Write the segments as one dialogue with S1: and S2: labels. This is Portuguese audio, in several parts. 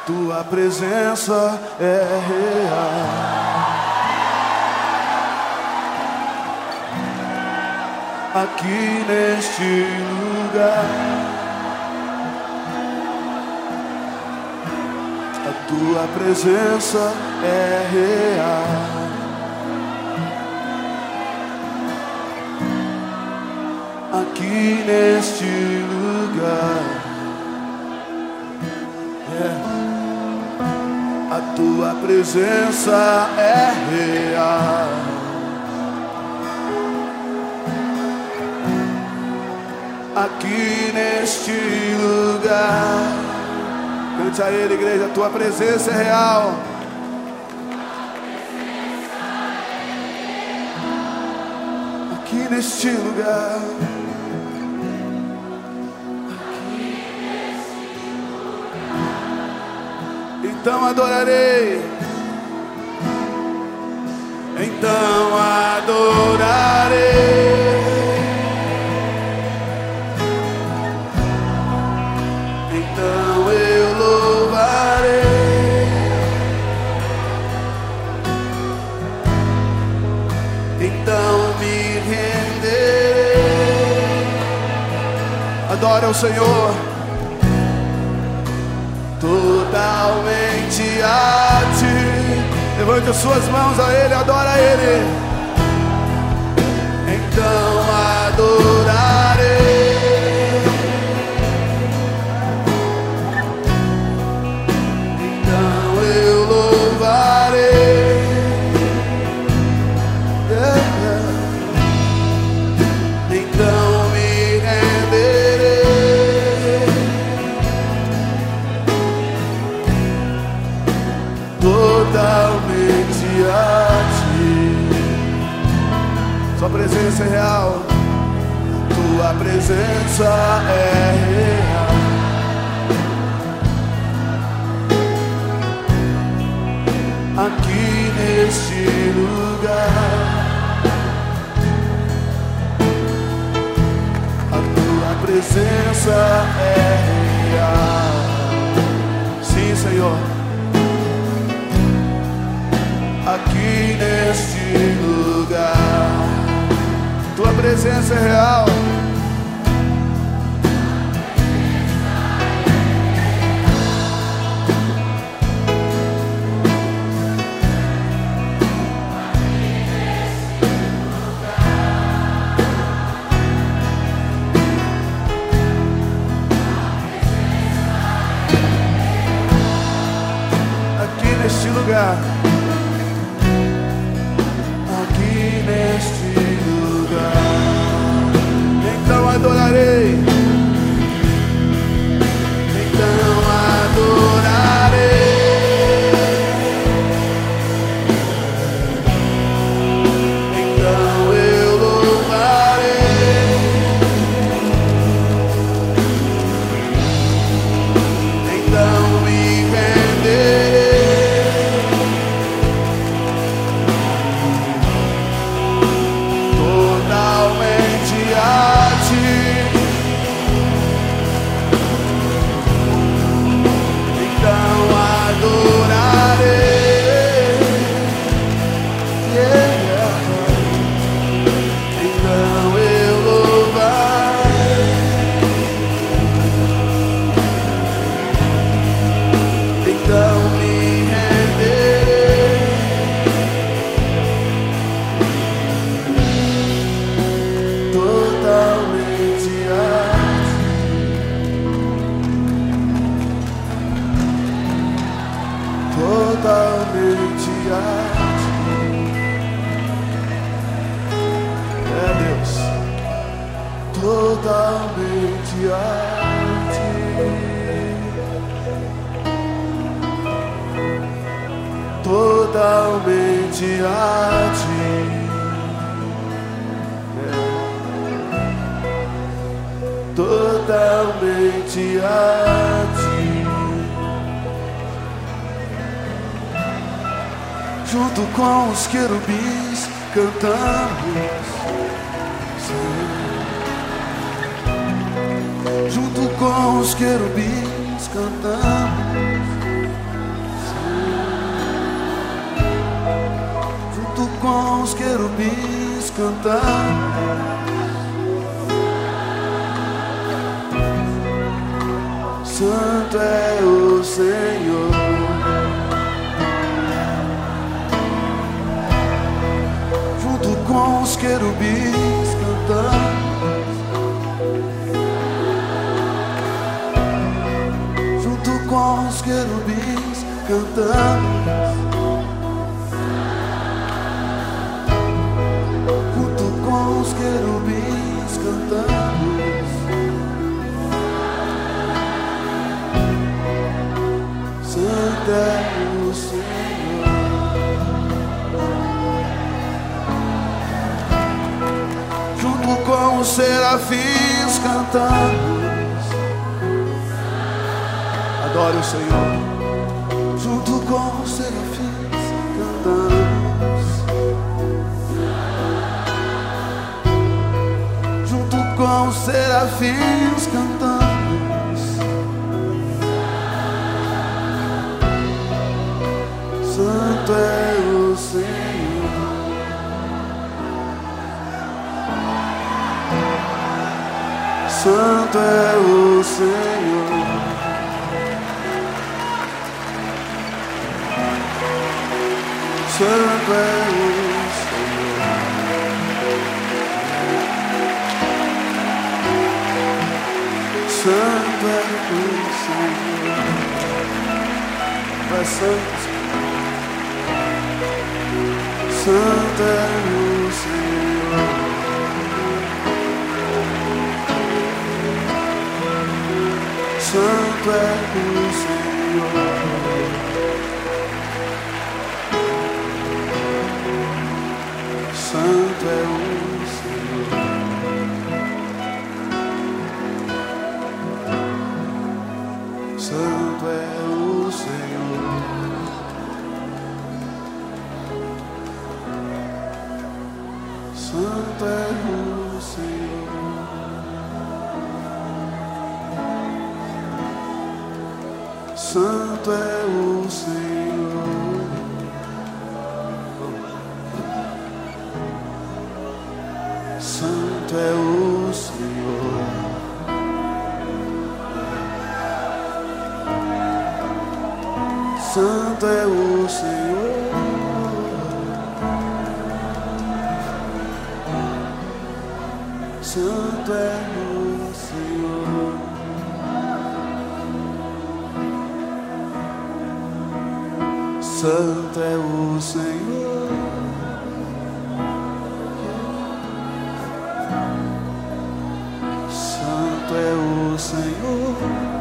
S1: Tua presença é real. Aqui neste lugar, a tua presença é real. Aqui neste lugar, a tua presença é real. Aqui neste lugar, cante a ele, igreja, a tua presença é real. Aqui neste lugar, então adorarei, então adorarei, então eu louvarei, então me renderei. Adore ao Senhor totalmente a ti. Levante as suas mãos a Ele, adora a Ele. Então adorarei, então eu louvarei, então me renderei. Totalmente a ti. Sua presença é real. Tua presença é real. Aqui neste lugar, a tua presença é real. Sim, Senhor. Aqui neste lugar, tua presença é real. Aqui neste lugar, neste lugar, então adorarei, então adorarei, então eu louvarei, então me renderei. Totalmente a ti. Então adorarei, então eu louvarei, então me renderei. Totalmente a ti. Totalmente a ti. É Deus. Totalmente a ti. Totalmente a ti. Totalmente a ti. Junto com os querubins cantamos, junto com os querubins cantamos, cantamos. Santo é o Senhor. Junto com os querubins cantamos. Junto com os querubins cantamos. Junto com os querubins cantamos. Santo é o Senhor. Junto com os serafins cantamos. Adore o Senhor. Junto com os serafins cantamos. Junto com os serafins cantamos. Santo é o Senhor. Santo é o Senhor. Santo é o Senhor. Santo é o Senhor. É santo. Santo é o Senhor. Santo é o Senhor. Santo é o Senhor. Santo é o Senhor. Santo é o Senhor. Santo é o Senhor. Santo é o Senhor. Santo é o Senhor. Santo é o Senhor. Santo é o Senhor. Santo é o Senhor.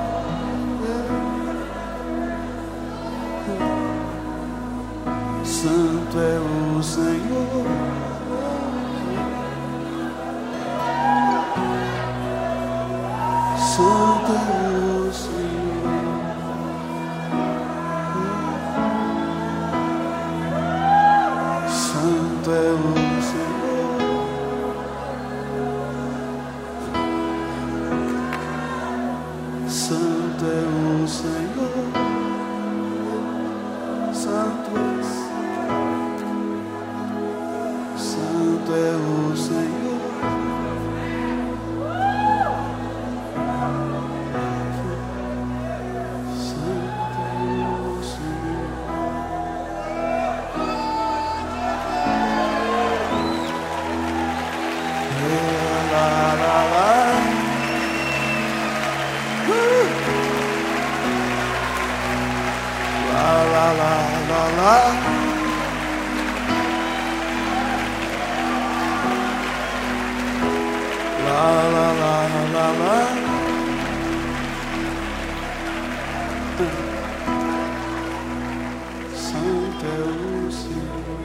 S1: Santo é o Senhor. Santo é o Senhor. Santo é o Senhor. Santo é o Senhor. Santo és. Santo é o Senhor. Santo é o Senhor.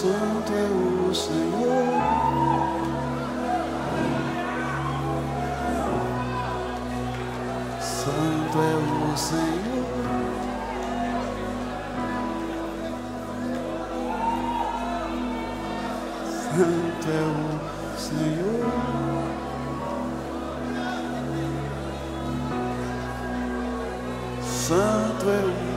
S1: Santo é o Senhor. Santo é o Senhor. Santo é o Senhor. Santo é o